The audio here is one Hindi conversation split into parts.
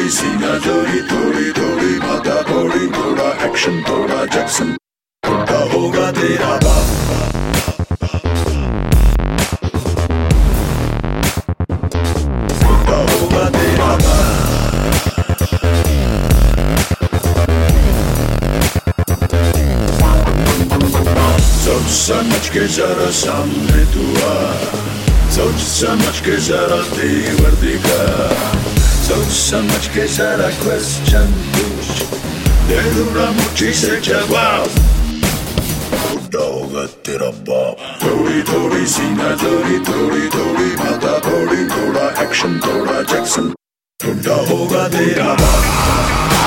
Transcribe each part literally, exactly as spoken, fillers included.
थोड़ी सीना चोरी, थोड़ी थोड़ी माथा थोड़ी, थोड़ा एक्शन थोड़ा जैक्सन, बुड्ढा होगा तेरा बाप। बुड्ढा होगा तेरा बाप। सोच समझ के जरा सामने तू आ, सोच समझ के जरा तेवर दिखा, सोच समझ के जरा क्वेश्चन पूछ, दे दूंगा मुझी से जवाब, बुड्ढा होगा तेरा बाप। थोड़ी थोड़ी सीना चोरी, थोड़ी थोड़ी माथा थोड़ी, थोड़ा एक्शन थोड़ा जैक्सन, बुड्ढा होगा तेरा बाप।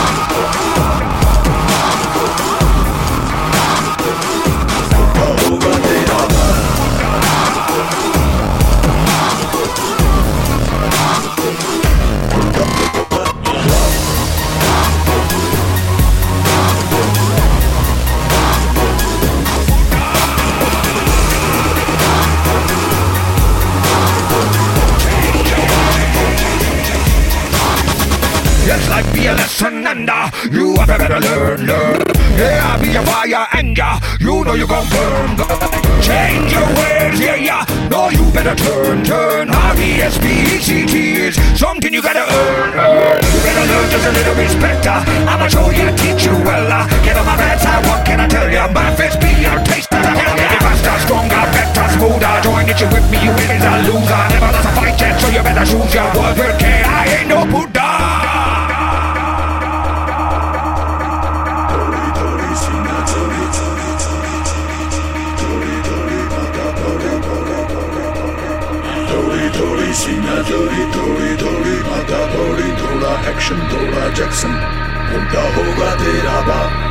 It's like be a lesson and uh, you have to better learn, learn. Yeah, I'll be a fire and uh, you know you gon' burn, burn. Change your ways, yeah, yeah. No, you better turn, turn. R E S P E C T is something you gotta earn, earn. You better learn just a little respect. Uh, I'ma show you, teach you well. Uh, give 'em my bad side, what can I tell ya? My fist be your taste of the hell. Yeah, faster, stronger, better, smoother. Join it, you with me, you is a loser. Never lost a fight yet, so you better choose your word with care. I ain't no Buddha. थोड़ी सीना चोरी, थोड़ी थोड़ी माथा थोड़ी, थोड़ा एक्शन थोड़ा जैक्सन, बुड्ढा होगा तेरा बाप।